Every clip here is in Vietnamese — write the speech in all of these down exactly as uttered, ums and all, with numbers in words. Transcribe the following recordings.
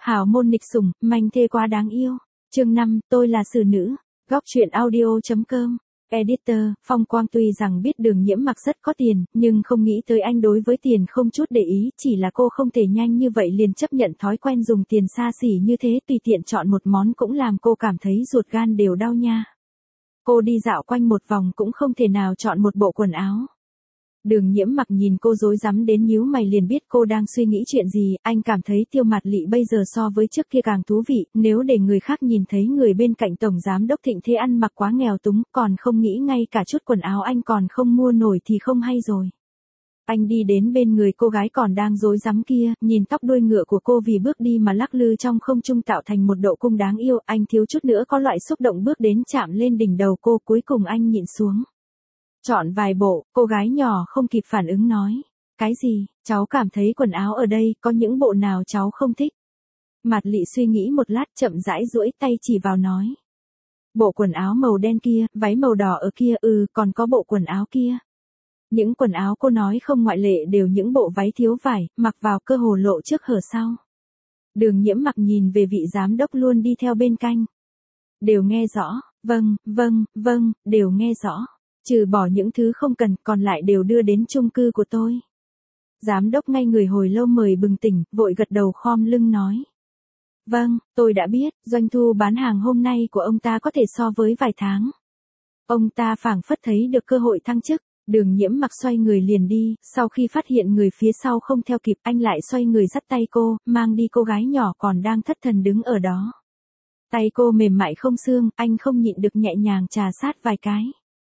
Hào môn nghịch sủng, manh thê quá đáng yêu. Chương năm, tôi là xử nữ. Góc truyện audio.com. Editor, Phong Quang tuy rằng biết Đường Nhiễm Mặc rất có tiền, nhưng không nghĩ tới anh đối với tiền không chút để ý, chỉ là cô không thể nhanh như vậy liền chấp nhận thói quen dùng tiền xa xỉ như thế, tùy tiện chọn một món cũng làm cô cảm thấy ruột gan đều đau nha. Cô đi dạo quanh một vòng cũng không thể nào chọn một bộ quần áo. Đường Nhiễm Mặc nhìn cô rối rắm đến nhíu mày liền biết cô đang suy nghĩ chuyện gì, anh cảm thấy Tiêu Mạt Lị bây giờ so với trước kia càng thú vị, nếu để người khác nhìn thấy người bên cạnh tổng giám đốc Thịnh Thế ăn mặc quá nghèo túng, còn không nghĩ ngay cả chút quần áo anh còn không mua nổi thì không hay rồi. Anh đi đến bên người cô gái còn đang rối rắm kia, nhìn tóc đuôi ngựa của cô vì bước đi mà lắc lư trong không trung tạo thành một độ cung đáng yêu, anh thiếu chút nữa có loại xúc động bước đến chạm lên đỉnh đầu cô, cuối cùng anh nhịn xuống. Chọn vài bộ, cô gái nhỏ không kịp phản ứng nói. Cái gì, cháu cảm thấy quần áo ở đây có những bộ nào cháu không thích? Mạt Lị suy nghĩ một lát chậm rãi duỗi tay chỉ vào nói. Bộ quần áo màu đen kia, váy màu đỏ ở kia, ừ, còn có bộ quần áo kia. Những quần áo cô nói không ngoại lệ đều những bộ váy thiếu vải, mặc vào cơ hồ lộ trước hở sau. Đường Nhiễm Mặc nhìn về vị giám đốc luôn đi theo bên cạnh. Đều nghe rõ, vâng, vâng, vâng, đều nghe rõ. Trừ bỏ những thứ không cần, còn lại đều đưa đến chung cư của tôi. Giám đốc ngay người hồi lâu mời bừng tỉnh, vội gật đầu khom lưng nói. Vâng, tôi đã biết, doanh thu bán hàng hôm nay của ông ta có thể so với vài tháng. Ông ta phảng phất thấy được cơ hội thăng chức, Đường Nhiễm Mặc xoay người liền đi, sau khi phát hiện người phía sau không theo kịp anh lại xoay người dắt tay cô, mang đi cô gái nhỏ còn đang thất thần đứng ở đó. Tay cô mềm mại không xương, anh không nhịn được nhẹ nhàng trà sát vài cái.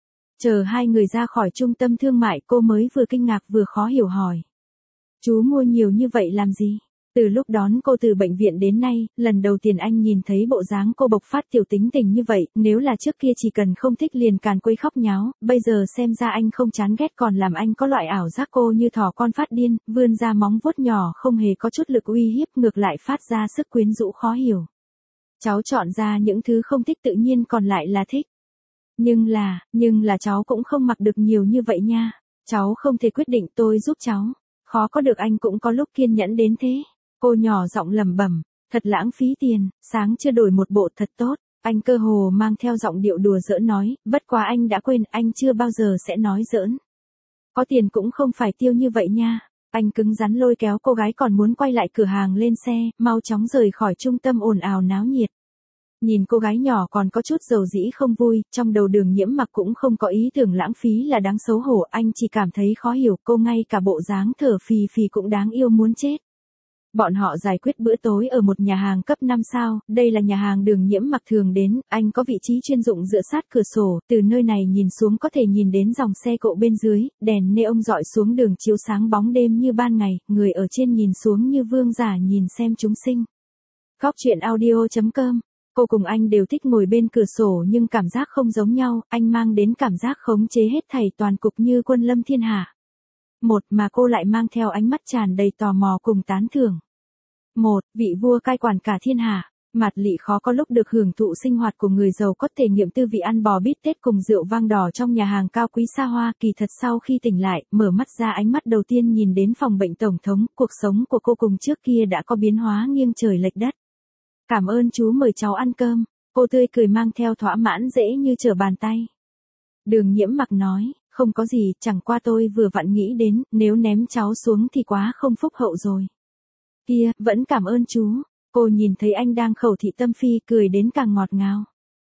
Chờ hai người ra khỏi trung tâm thương mại cô mới vừa kinh ngạc vừa khó hiểu hỏi. Chú mua nhiều như vậy làm gì? Từ lúc đón cô từ bệnh viện đến nay, lần đầu tiên anh nhìn thấy bộ dáng cô bộc phát tiểu tính tình như vậy, nếu là trước kia chỉ cần không thích liền càn quấy khóc nháo, bây giờ xem ra anh không chán ghét còn làm anh có loại ảo giác cô như thỏ con phát điên, vươn ra móng vuốt nhỏ không hề có chút lực uy hiếp ngược lại phát ra sức quyến rũ khó hiểu. Cháu chọn ra những thứ không thích tự nhiên còn lại là thích. Nhưng là, nhưng là cháu cũng không mặc được nhiều như vậy nha. Cháu không thể quyết định tôi giúp cháu. Khó có được anh cũng có lúc kiên nhẫn đến thế. Cô nhỏ giọng lẩm bẩm, thật lãng phí tiền, sáng chưa đổi một bộ thật tốt. Anh cơ hồ mang theo giọng điệu đùa giỡn nói, bất quá anh đã quên anh chưa bao giờ sẽ nói giỡn. Có tiền cũng không phải tiêu như vậy nha. Anh cứng rắn lôi kéo cô gái còn muốn quay lại cửa hàng lên xe, mau chóng rời khỏi trung tâm ồn ào náo nhiệt. Nhìn cô gái nhỏ còn có chút dầu dĩ không vui, trong đầu Đường Nhiễm Mặc cũng không có ý tưởng lãng phí là đáng xấu hổ, anh chỉ cảm thấy khó hiểu cô ngay cả bộ dáng thở phì phì cũng đáng yêu muốn chết. Bọn họ giải quyết bữa tối ở một nhà hàng cấp năm sao, đây là nhà hàng Đường Nhiễm Mặc thường đến, anh có vị trí chuyên dụng dựa sát cửa sổ, từ nơi này nhìn xuống có thể nhìn đến dòng xe cộ bên dưới, đèn neon dọi xuống đường chiếu sáng bóng đêm như ban ngày, người ở trên nhìn xuống như vương giả nhìn xem chúng sinh. Góc truyện audio.com. Cô cùng anh đều thích ngồi bên cửa sổ nhưng cảm giác không giống nhau, anh mang đến cảm giác khống chế hết thảy toàn cục như quân lâm thiên hạ. Một mà cô lại mang theo ánh mắt tràn đầy tò mò cùng tán thưởng. Một, vị vua cai quản cả thiên hạ. Mạt Lị khó có lúc được hưởng thụ sinh hoạt của người giàu có thể nghiệm tư vị ăn bò bít tết cùng rượu vang đỏ trong nhà hàng cao quý xa hoa, kỳ thật sau khi tỉnh lại, mở mắt ra ánh mắt đầu tiên nhìn đến phòng bệnh tổng thống, cuộc sống của cô cùng trước kia đã có biến hóa nghiêng trời lệch đất. Cảm ơn chú mời cháu ăn cơm, cô tươi cười mang theo thỏa mãn dễ như trở bàn tay. Đường Nhiễm Mặc nói, không có gì, chẳng qua tôi vừa vặn nghĩ đến, nếu ném cháu xuống thì quá không phúc hậu rồi. Kia, vẫn cảm ơn chú, cô nhìn thấy anh đang khẩu thị tâm phi cười đến càng ngọt ngào.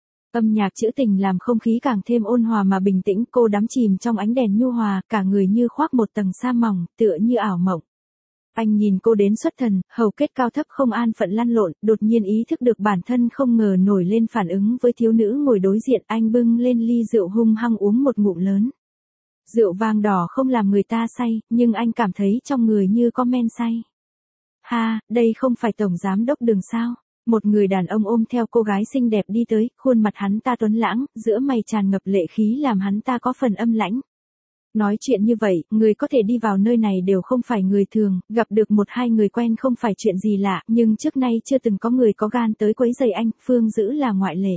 Âm nhạc trữ tình làm không khí càng thêm ôn hòa mà bình tĩnh, cô đắm chìm trong ánh đèn nhu hòa, cả người như khoác một tầng sa mỏng, tựa như ảo mộng. Anh nhìn cô đến xuất thần, hầu kết cao thấp không an phận lăn lộn, đột nhiên ý thức được bản thân không ngờ nổi lên phản ứng với thiếu nữ ngồi đối diện, anh bưng lên ly rượu hung hăng uống một ngụm lớn. Rượu vang đỏ không làm người ta say, nhưng anh cảm thấy trong người như có men say. Ha, đây không phải tổng giám đốc Đường sao? Một người đàn ông ôm theo cô gái xinh đẹp đi tới, khuôn mặt hắn ta tuấn lãng, giữa mày tràn ngập lệ khí làm hắn ta có phần âm lãnh. Nói chuyện như vậy, người có thể đi vào nơi này đều không phải người thường, gặp được một hai người quen không phải chuyện gì lạ, nhưng trước nay chưa từng có người có gan tới quấy rầy anh, Phương Dữ là ngoại lệ.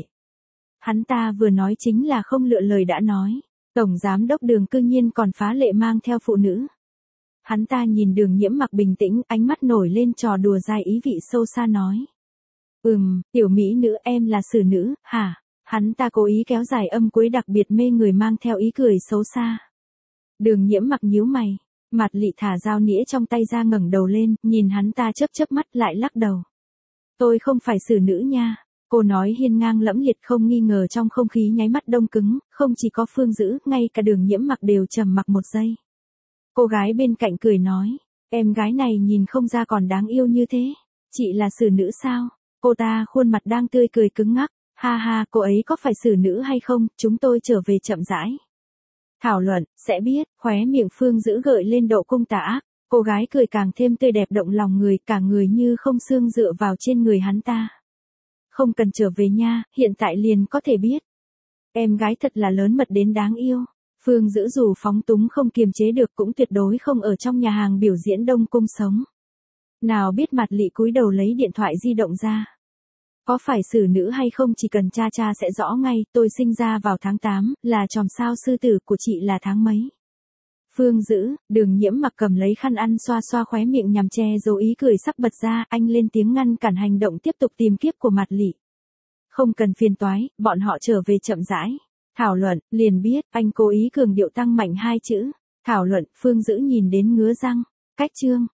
Hắn ta vừa nói chính là không lựa lời đã nói, tổng giám đốc Đường cư nhiên còn phá lệ mang theo phụ nữ. Hắn ta nhìn Đường Nhiễm Mặc bình tĩnh, ánh mắt nổi lên trò đùa dai ý vị sâu xa nói. Ừm, tiểu mỹ nữ em là xử nữ, hả? Hắn ta cố ý kéo dài âm cuối đặc biệt mê người mang theo ý cười xấu xa. Đường Nhiễm Mặc nhíu mày, Mạt Lị thả dao nĩa trong tay ra ngẩng đầu lên, nhìn hắn ta chớp chớp mắt lại lắc đầu. Tôi không phải xử nữ nha. Cô nói hiên ngang lẫm liệt không nghi ngờ trong không khí nháy mắt đông cứng, không chỉ có Phương Dữ, ngay cả Đường Nhiễm Mặc đều trầm mặc một giây. Cô gái bên cạnh cười nói, em gái này nhìn không ra còn đáng yêu như thế. Chị là xử nữ sao? Cô ta khuôn mặt đang tươi cười cứng ngắc, ha ha, cô ấy có phải xử nữ hay không, chúng tôi trở về chậm rãi. Thảo luận, sẽ biết, khóe miệng Phương Dữ gợi lên độ cung tà ác, cô gái cười càng thêm tươi đẹp động lòng người, cả người như không xương dựa vào trên người hắn ta. Không cần trở về nha, hiện tại liền có thể biết. Em gái thật là lớn mật đến đáng yêu. Phương Dữ dù phóng túng không kiềm chế được cũng tuyệt đối không ở trong nhà hàng biểu diễn Đông Cung sống. Nào biết Mạt Lị cúi đầu lấy điện thoại di động ra. Có phải xử nữ hay không chỉ cần cha cha sẽ rõ ngay, tôi sinh ra vào tháng tám, là chòm sao sư tử của chị là tháng mấy. Phương Dữ, Đường Nhiễm Mặc cầm lấy khăn ăn xoa xoa khóe miệng nhằm che giấu ý cười sắp bật ra, anh lên tiếng ngăn cản hành động tiếp tục tìm kiếp của Mạt Lị. Không cần phiền toái, bọn họ trở về chậm rãi. Thảo luận, liền biết, anh cố ý cường điệu tăng mạnh hai chữ. Thảo luận, Phương Dữ nhìn đến ngứa răng. Cách chương.